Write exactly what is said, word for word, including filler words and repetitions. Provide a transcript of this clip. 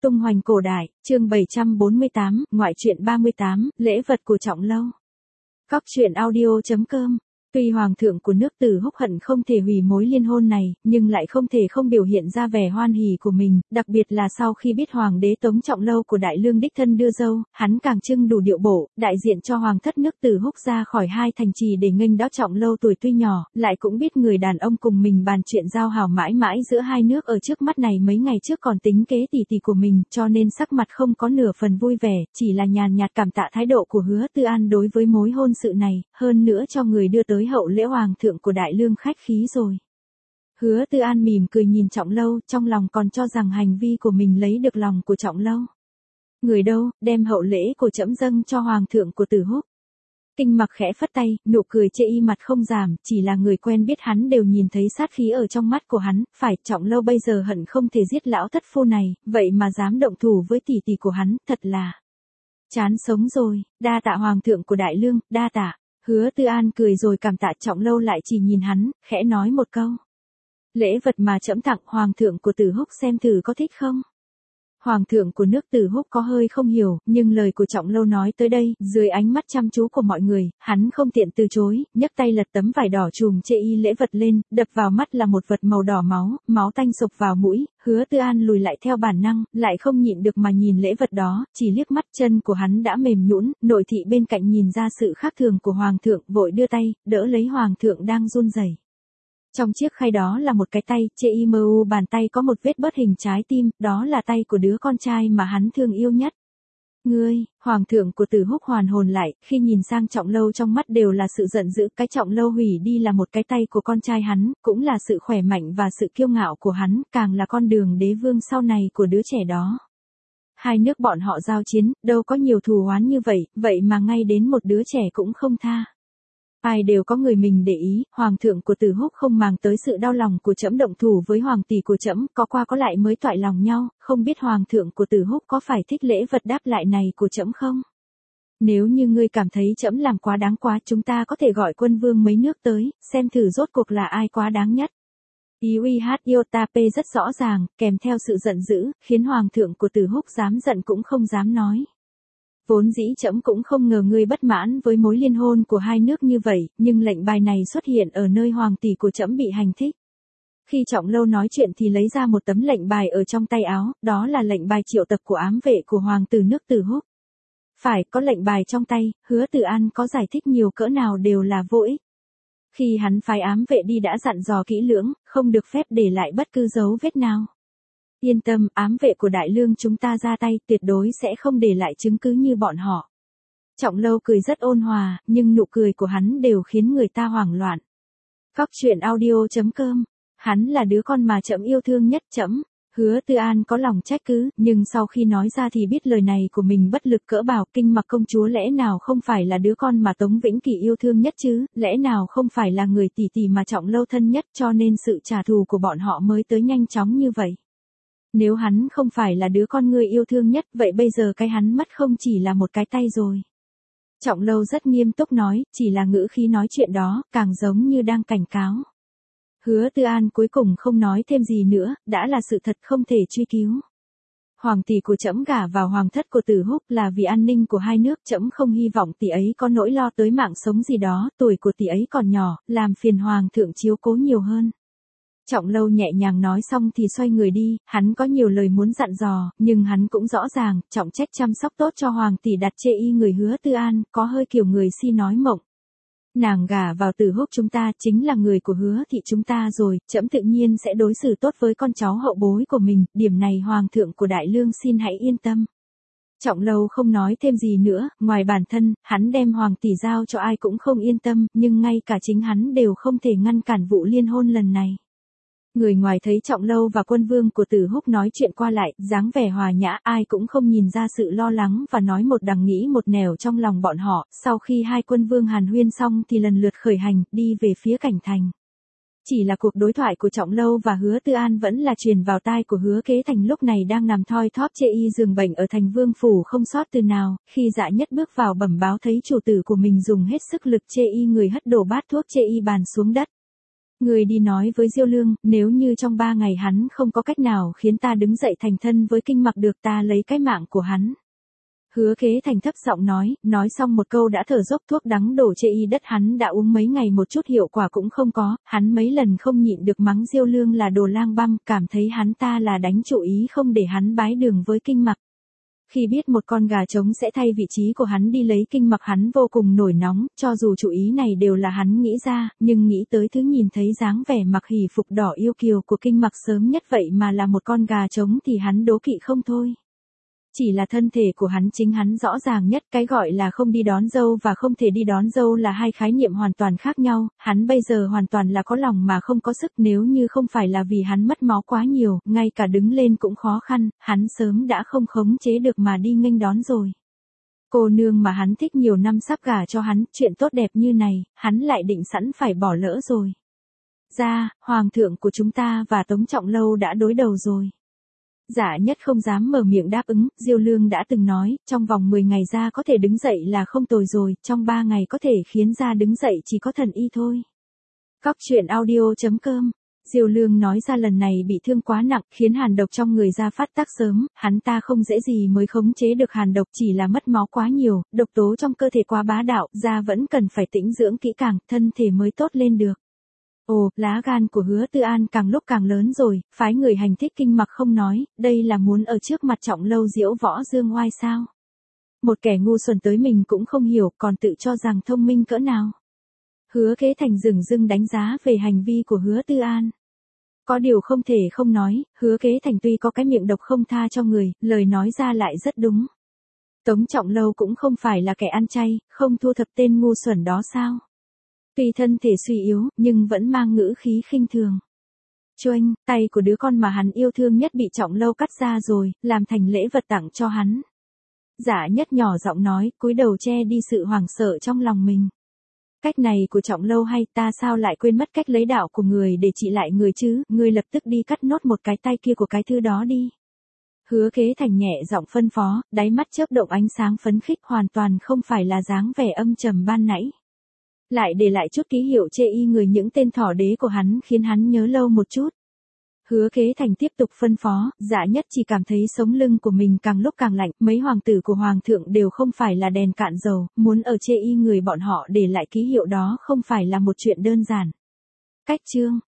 Tung hoành cổ đại, chương bảy trăm bốn mươi tám, ngoại truyện ba mươi tám, lễ vật của Trọng Lâu. Cóc truyện audio chấm com. Tuy hoàng thượng của nước Từ Húc hận không thể hủy mối liên hôn này, nhưng lại không thể không biểu hiện ra vẻ hoan hỉ của mình, đặc biệt là sau khi biết hoàng đế Tống Trọng Lâu của Đại Lương đích thân đưa dâu, hắn càng trưng đủ điệu bộ, đại diện cho hoàng thất nước Từ Húc ra khỏi hai thành trì để nghênh đón Trọng Lâu tuổi tuy nhỏ, lại cũng biết người đàn ông cùng mình bàn chuyện giao hảo mãi mãi giữa hai nước ở trước mắt này mấy ngày trước còn tính kế tỉ tỉ của mình, cho nên sắc mặt không có nửa phần vui vẻ, chỉ là nhàn nhạt cảm tạ thái độ của Hứa Tư An đối với mối hôn sự này, hơn nữa cho người đưa tới hậu lễ hoàng thượng của Đại Lương khách khí rồi. Hứa Tư An mỉm cười nhìn Trọng Lâu, trong lòng còn cho rằng hành vi của mình lấy được lòng của Trọng Lâu. Người đâu, đem hậu lễ của trẫm dâng cho hoàng thượng của Từ Húc. Kinh Mặc khẽ phất tay, nụ cười chê y mặt không giảm, chỉ là người quen biết hắn đều nhìn thấy sát khí ở trong mắt của hắn, phải, Trọng Lâu bây giờ hận không thể giết lão thất phu này, vậy mà dám động thủ với tỷ tỷ của hắn, thật là chán sống rồi, đa tạ hoàng thượng của Đại Lương, đa tạ. Hứa Tư An cười rồi cảm tạ. Trọng Lâu lại chỉ nhìn hắn, khẽ nói một câu. Lễ vật mà trẫm tặng hoàng thượng của Từ Húc xem thử có thích không? Hoàng thượng của nước Từ Húc có hơi không hiểu, nhưng lời của Trọng Lâu nói tới đây, dưới ánh mắt chăm chú của mọi người, hắn không tiện từ chối, nhấc tay lật tấm vải đỏ chùm chê y lễ vật lên, đập vào mắt là một vật màu đỏ máu, máu tanh sộc vào mũi, Hứa Tư An lùi lại theo bản năng, lại không nhịn được mà nhìn lễ vật đó, chỉ liếc mắt chân của hắn đã mềm nhũn, nội thị bên cạnh nhìn ra sự khác thường của hoàng thượng, vội đưa tay, đỡ lấy hoàng thượng đang run rẩy. Trong chiếc khay đó là một cái tay, chê y mơ u bàn tay có một vết bớt hình trái tim, đó là tay của đứa con trai mà hắn thương yêu nhất. Ngươi, hoàng thượng của Từ Húc hoàn hồn lại, khi nhìn sang Trọng Lâu trong mắt đều là sự giận dữ, cái Trọng Lâu hủy đi là một cái tay của con trai hắn, cũng là sự khỏe mạnh và sự kiêu ngạo của hắn, càng là con đường đế vương sau này của đứa trẻ đó. Hai nước bọn họ giao chiến, đâu có nhiều thù oán như vậy, vậy mà ngay đến một đứa trẻ cũng không tha. Ai đều có người mình để ý, hoàng thượng của Từ Húc không màng tới sự đau lòng của trẫm động thủ với hoàng tỷ của trẫm, có qua có lại mới toại lòng nhau, không biết hoàng thượng của Từ Húc có phải thích lễ vật đáp lại này của trẫm không? Nếu như ngươi cảm thấy trẫm làm quá đáng quá, chúng ta có thể gọi quân vương mấy nước tới, xem thử rốt cuộc là ai quá đáng nhất. Ý uy hát Iotap rất rõ ràng, kèm theo sự giận dữ, khiến hoàng thượng của Từ Húc dám giận cũng không dám nói. Vốn dĩ trẫm cũng không ngờ ngươi bất mãn với mối liên hôn của hai nước như vậy, nhưng lệnh bài này xuất hiện ở nơi hoàng tỷ của trẫm bị hành thích. Khi Trọng Lâu nói chuyện thì lấy ra một tấm lệnh bài ở trong tay áo, đó là lệnh bài triệu tập của ám vệ của hoàng tử nước Từ Húc. Phải, có lệnh bài trong tay, Hứa Tư An có giải thích nhiều cỡ nào đều là vô ích. Khi hắn phái ám vệ đi đã dặn dò kỹ lưỡng, không được phép để lại bất cứ dấu vết nào. Yên tâm, ám vệ của Đại Lương chúng ta ra tay, tuyệt đối sẽ không để lại chứng cứ như bọn họ. Trọng Lâu cười rất ôn hòa, nhưng nụ cười của hắn đều khiến người ta hoảng loạn. Cóc truyện audio chấm com. Hắn là đứa con mà trẫm yêu thương nhất trẫm. Hứa Tư An có lòng trách cứ, nhưng sau khi nói ra thì biết lời này của mình bất lực cỡ bảo. Kinh Mặc công chúa lẽ nào không phải là đứa con mà Tống Vĩnh Kỳ yêu thương nhất chứ, lẽ nào không phải là người tỷ tỷ mà Trọng Lâu thân nhất, cho nên sự trả thù của bọn họ mới tới nhanh chóng như vậy. Nếu hắn không phải là đứa con ngươi yêu thương nhất, vậy bây giờ cái hắn mất không chỉ là một cái tay rồi. Trọng Lâu rất nghiêm túc nói, chỉ là ngữ khí nói chuyện đó, càng giống như đang cảnh cáo. Hứa Tư An cuối cùng không nói thêm gì nữa, đã là sự thật không thể truy cứu. Hoàng tỷ của trẫm gả vào hoàng thất của Từ Húc là vì an ninh của hai nước, trẫm không hy vọng tỷ ấy có nỗi lo tới mạng sống gì đó, tuổi của tỷ ấy còn nhỏ, làm phiền hoàng thượng chiếu cố nhiều hơn. Trọng Lâu nhẹ nhàng nói xong thì xoay người đi, hắn có nhiều lời muốn dặn dò, nhưng hắn cũng rõ ràng, trọng trách chăm sóc tốt cho hoàng tỷ đặt chê y người Hứa Tư An, có hơi kiểu người si nói mộng. Nàng gả vào Từ Húc chúng ta chính là người của Hứa thị chúng ta rồi, trẫm tự nhiên sẽ đối xử tốt với con cháu hậu bối của mình, điểm này hoàng thượng của Đại Lương xin hãy yên tâm. Trọng Lâu không nói thêm gì nữa, ngoài bản thân, hắn đem hoàng tỷ giao cho ai cũng không yên tâm, nhưng ngay cả chính hắn đều không thể ngăn cản vụ liên hôn lần này. Người ngoài thấy Trọng Lâu và quân vương của Từ Húc nói chuyện qua lại, dáng vẻ hòa nhã, ai cũng không nhìn ra sự lo lắng và nói một đằng nghĩ một nẻo trong lòng bọn họ. Sau khi hai quân vương hàn huyên xong thì lần lượt khởi hành, đi về phía cảnh thành. Chỉ là cuộc đối thoại của Trọng Lâu và Hứa Tư An vẫn là truyền vào tai của Hứa Kế Thành lúc này đang nằm thoi thóp chê y giường bệnh ở thành vương phủ không sót từ nào, khi Dạ Nhất bước vào bẩm báo thấy chủ tử của mình dùng hết sức lực chê y người hất đổ bát thuốc chê y bàn xuống đất. Người đi nói với Diêu Lương, nếu như trong ba ngày hắn không có cách nào khiến ta đứng dậy thành thân với Kinh Mặc được, ta lấy cái mạng của hắn. Hứa Kế Thành thấp giọng nói, nói xong một câu đã thở dốc. Thuốc đắng đổ chê y đất hắn đã uống mấy ngày một chút hiệu quả cũng không có, hắn mấy lần không nhịn được mắng Diêu Lương là đồ lang băm, cảm thấy hắn ta là đánh chủ ý không để hắn bái đường với Kinh Mặc. Khi biết một con gà trống sẽ thay vị trí của hắn đi lấy Kinh Mặc, hắn vô cùng nổi nóng, cho dù chủ ý này đều là hắn nghĩ ra, nhưng nghĩ tới thứ nhìn thấy dáng vẻ mặc hỉ phục đỏ yêu kiều của Kinh Mặc sớm nhất vậy mà là một con gà trống thì hắn đố kỵ không thôi. Chỉ là thân thể của hắn chính hắn rõ ràng nhất, cái gọi là không đi đón dâu và không thể đi đón dâu là hai khái niệm hoàn toàn khác nhau, hắn bây giờ hoàn toàn là có lòng mà không có sức, nếu như không phải là vì hắn mất máu quá nhiều, ngay cả đứng lên cũng khó khăn, hắn sớm đã không khống chế được mà đi nghênh đón rồi. Cô nương mà hắn thích nhiều năm sắp gả cho hắn, chuyện tốt đẹp như này, hắn lại định sẵn phải bỏ lỡ rồi. Ra, hoàng thượng của chúng ta và Tống Trọng Lâu đã đối đầu rồi. Dạ Nhất không dám mở miệng đáp ứng, Diêu Lương đã từng nói, trong vòng mười ngày ra có thể đứng dậy là không tồi rồi, trong ba ngày có thể khiến ra đứng dậy chỉ có thần y thôi. Cóc truyện audio chấm com. Diêu Lương nói ra lần này bị thương quá nặng, khiến hàn độc trong người ra phát tác sớm, hắn ta không dễ gì mới khống chế được hàn độc, chỉ là mất máu quá nhiều, độc tố trong cơ thể quá bá đạo, da vẫn cần phải tĩnh dưỡng kỹ càng, thân thể mới tốt lên được. Ồ, lá gan của Hứa Tư An càng lúc càng lớn rồi, phái người hành thích Kinh Mặc không nói, đây là muốn ở trước mặt Trọng Lâu diễu võ dương oai sao? Một kẻ ngu xuẩn tới mình cũng không hiểu, còn tự cho rằng thông minh cỡ nào. Hứa Kế Thành dửng dưng đánh giá về hành vi của Hứa Tư An. Có điều không thể không nói, Hứa Kế Thành tuy có cái miệng độc không tha cho người, lời nói ra lại rất đúng. Tống Trọng Lâu cũng không phải là kẻ ăn chay, không thu thập tên ngu xuẩn đó sao? Tuy thân thể suy yếu, nhưng vẫn mang ngữ khí khinh thường. Choanh, tay của đứa con mà hắn yêu thương nhất bị Trọng Lâu cắt ra rồi, làm thành lễ vật tặng cho hắn. Dạ Nhất nhỏ giọng nói, cúi đầu che đi sự hoảng sợ trong lòng mình. Cách này của Trọng Lâu hay, ta sao lại quên mất cách lấy đạo của người để trị lại người chứ, ngươi lập tức đi cắt nốt một cái tay kia của cái thư đó đi. Hứa Kế Thành nhẹ giọng phân phó, đáy mắt chớp động ánh sáng phấn khích, hoàn toàn không phải là dáng vẻ âm trầm ban nãy. Lại để lại chút ký hiệu chê y người những tên thỏ đế của hắn khiến hắn nhớ lâu một chút. Hứa Kế Thành tiếp tục phân phó, Dạ Nhất chỉ cảm thấy sống lưng của mình càng lúc càng lạnh, mấy hoàng tử của hoàng thượng đều không phải là đèn cạn dầu, muốn ở chê y người bọn họ để lại ký hiệu đó không phải là một chuyện đơn giản. Cách chương